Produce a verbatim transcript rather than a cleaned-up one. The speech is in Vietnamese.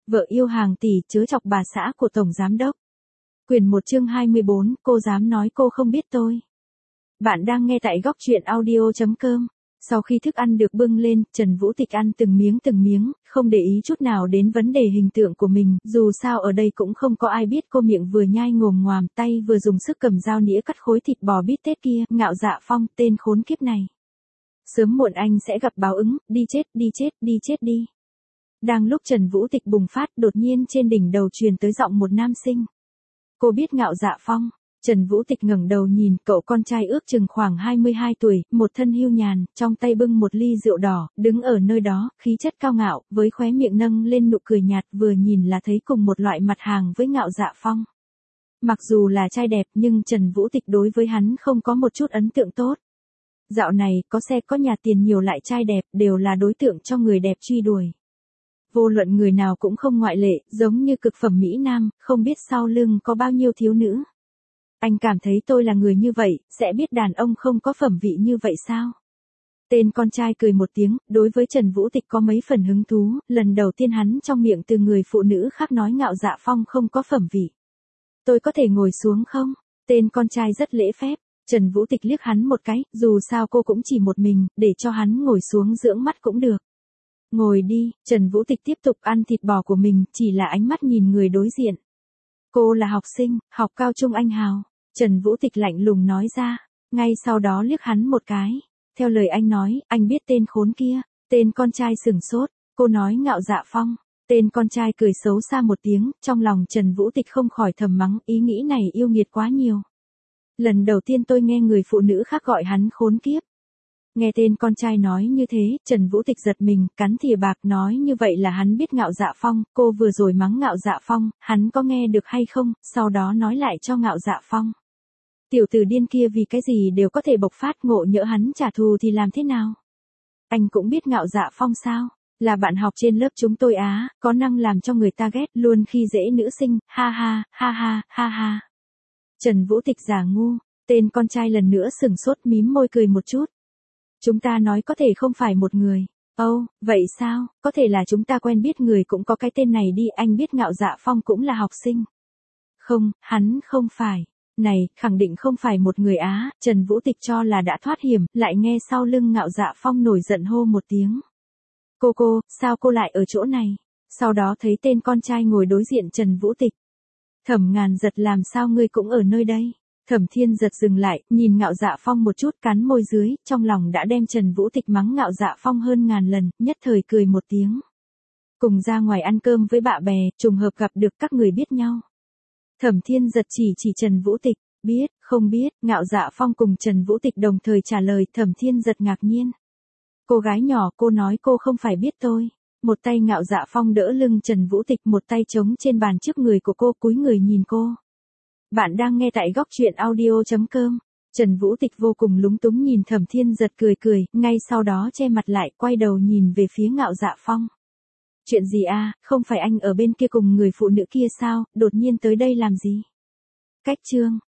Vợ yêu hàng tỷ chớ chọc bà xã của Tổng Giám Đốc. Quyển một chương hai mươi bốn, cô dám nói cô không biết tôi. Bạn đang nghe tại góc truyện audio.com. Sau khi thức ăn được bưng lên, Trần Vũ Tịch ăn từng miếng từng miếng, không để ý chút nào đến vấn đề hình tượng của mình, dù sao ở đây cũng không có ai biết cô miệng vừa nhai ngồm ngoàm tay vừa dùng sức cầm dao nĩa cắt khối thịt bò bít tết kia, Ngạo Dạ Phong, tên khốn kiếp này. Sớm muộn anh sẽ gặp báo ứng, đi chết, đi chết, đi chết đi. Đang lúc Trần Vũ Tịch bùng phát, đột nhiên trên đỉnh đầu truyền tới giọng một nam sinh. Cô biết Ngạo Dạ Phong? Trần Vũ Tịch ngẩng đầu nhìn, cậu con trai ước chừng khoảng hai mươi hai tuổi, một thân hưu nhàn, trong tay bưng một ly rượu đỏ, đứng ở nơi đó, khí chất cao ngạo, với khóe miệng nâng lên nụ cười nhạt, vừa nhìn là thấy cùng một loại mặt hàng với Ngạo Dạ Phong. Mặc dù là trai đẹp nhưng Trần Vũ Tịch đối với hắn không có một chút ấn tượng tốt. Dạo này, có xe có nhà tiền nhiều lại trai đẹp, đều là đối tượng cho người đẹp truy đuổi. Vô luận người nào cũng không ngoại lệ, giống như cực phẩm Mỹ Nam, không biết sau lưng có bao nhiêu thiếu nữ. Anh cảm thấy tôi là người như vậy, sẽ biết đàn ông không có phẩm vị như vậy sao? Tên con trai cười một tiếng, đối với Trần Vũ Tịch có mấy phần hứng thú, lần đầu tiên hắn trong miệng từ người phụ nữ khác nói Ngạo Dạ Phong không có phẩm vị. Tôi có thể ngồi xuống không? Tên con trai rất lễ phép, Trần Vũ Tịch liếc hắn một cái, dù sao cô cũng chỉ một mình, để cho hắn ngồi xuống dưỡng mắt cũng được. Ngồi đi, Trần Vũ Tịch tiếp tục ăn thịt bò của mình, chỉ là ánh mắt nhìn người đối diện. Cô là học sinh, học cao trung anh hào. Trần Vũ Tịch lạnh lùng nói ra, ngay sau đó liếc hắn một cái. Theo lời anh nói, anh biết tên khốn kia. Tên con trai sửng sốt, cô nói Ngạo Dạ Phong. Tên con trai cười xấu xa một tiếng, trong lòng Trần Vũ Tịch không khỏi thầm mắng, ý nghĩ này yêu nghiệt quá nhiều. Lần đầu tiên tôi nghe người phụ nữ khác gọi hắn khốn kiếp. Nghe tên con trai nói như thế, Trần Vũ Tịch giật mình, cắn thìa bạc nói như vậy là hắn biết Ngạo Dạ Phong, cô vừa rồi mắng Ngạo Dạ Phong, hắn có nghe được hay không, sau đó nói lại cho Ngạo Dạ Phong. Tiểu tử điên kia vì cái gì đều có thể bộc phát, ngộ nhỡ hắn trả thù thì làm thế nào? Anh cũng biết Ngạo Dạ Phong sao? Là bạn học trên lớp chúng tôi á, có năng làm cho người ta ghét, luôn khi dễ nữ sinh, ha ha, ha ha, ha ha. Trần Vũ Tịch giả ngu, tên con trai lần nữa sửng sốt mím môi cười một chút. Chúng ta nói có thể không phải một người. Ồ, oh, vậy sao, có thể là chúng ta quen biết người cũng có cái tên này đi, anh biết Ngạo Dạ Phong cũng là học sinh. Không, hắn không phải. Này, khẳng định không phải một người á, Trần Vũ Tịch cho là đã thoát hiểm, lại nghe sau lưng Ngạo Dạ Phong nổi giận hô một tiếng. Cô cô, sao cô lại ở chỗ này? Sau đó thấy tên con trai ngồi đối diện Trần Vũ Tịch. Thẩm Ngàn Giật làm sao ngươi cũng ở nơi đây? Thẩm Thiên Giật dừng lại, nhìn Ngạo Dạ Phong một chút, cắn môi dưới, trong lòng đã đem Trần Vũ Tịch mắng Ngạo Dạ Phong hơn ngàn lần, nhất thời cười một tiếng. Cùng ra ngoài ăn cơm với bạn bè, trùng hợp gặp được các người biết nhau. Thẩm Thiên Giật chỉ chỉ Trần Vũ Tịch, biết, không biết, Ngạo Dạ Phong cùng Trần Vũ Tịch đồng thời trả lời. Thẩm Thiên Giật ngạc nhiên. Cô gái nhỏ, cô nói cô không phải biết tôi. Một tay Ngạo Dạ Phong đỡ lưng Trần Vũ Tịch, một tay chống trên bàn trước người của cô, cúi người nhìn cô. Bạn đang nghe tại góc truyện audio.com. Trần Vũ Tịch vô cùng lúng túng nhìn Thẩm Thiên Giật cười cười, ngay sau đó che mặt lại, quay đầu nhìn về phía Ngạo Dạ Phong. Chuyện gì à, không phải anh ở bên kia cùng người phụ nữ kia sao, đột nhiên tới đây làm gì? Cách chương.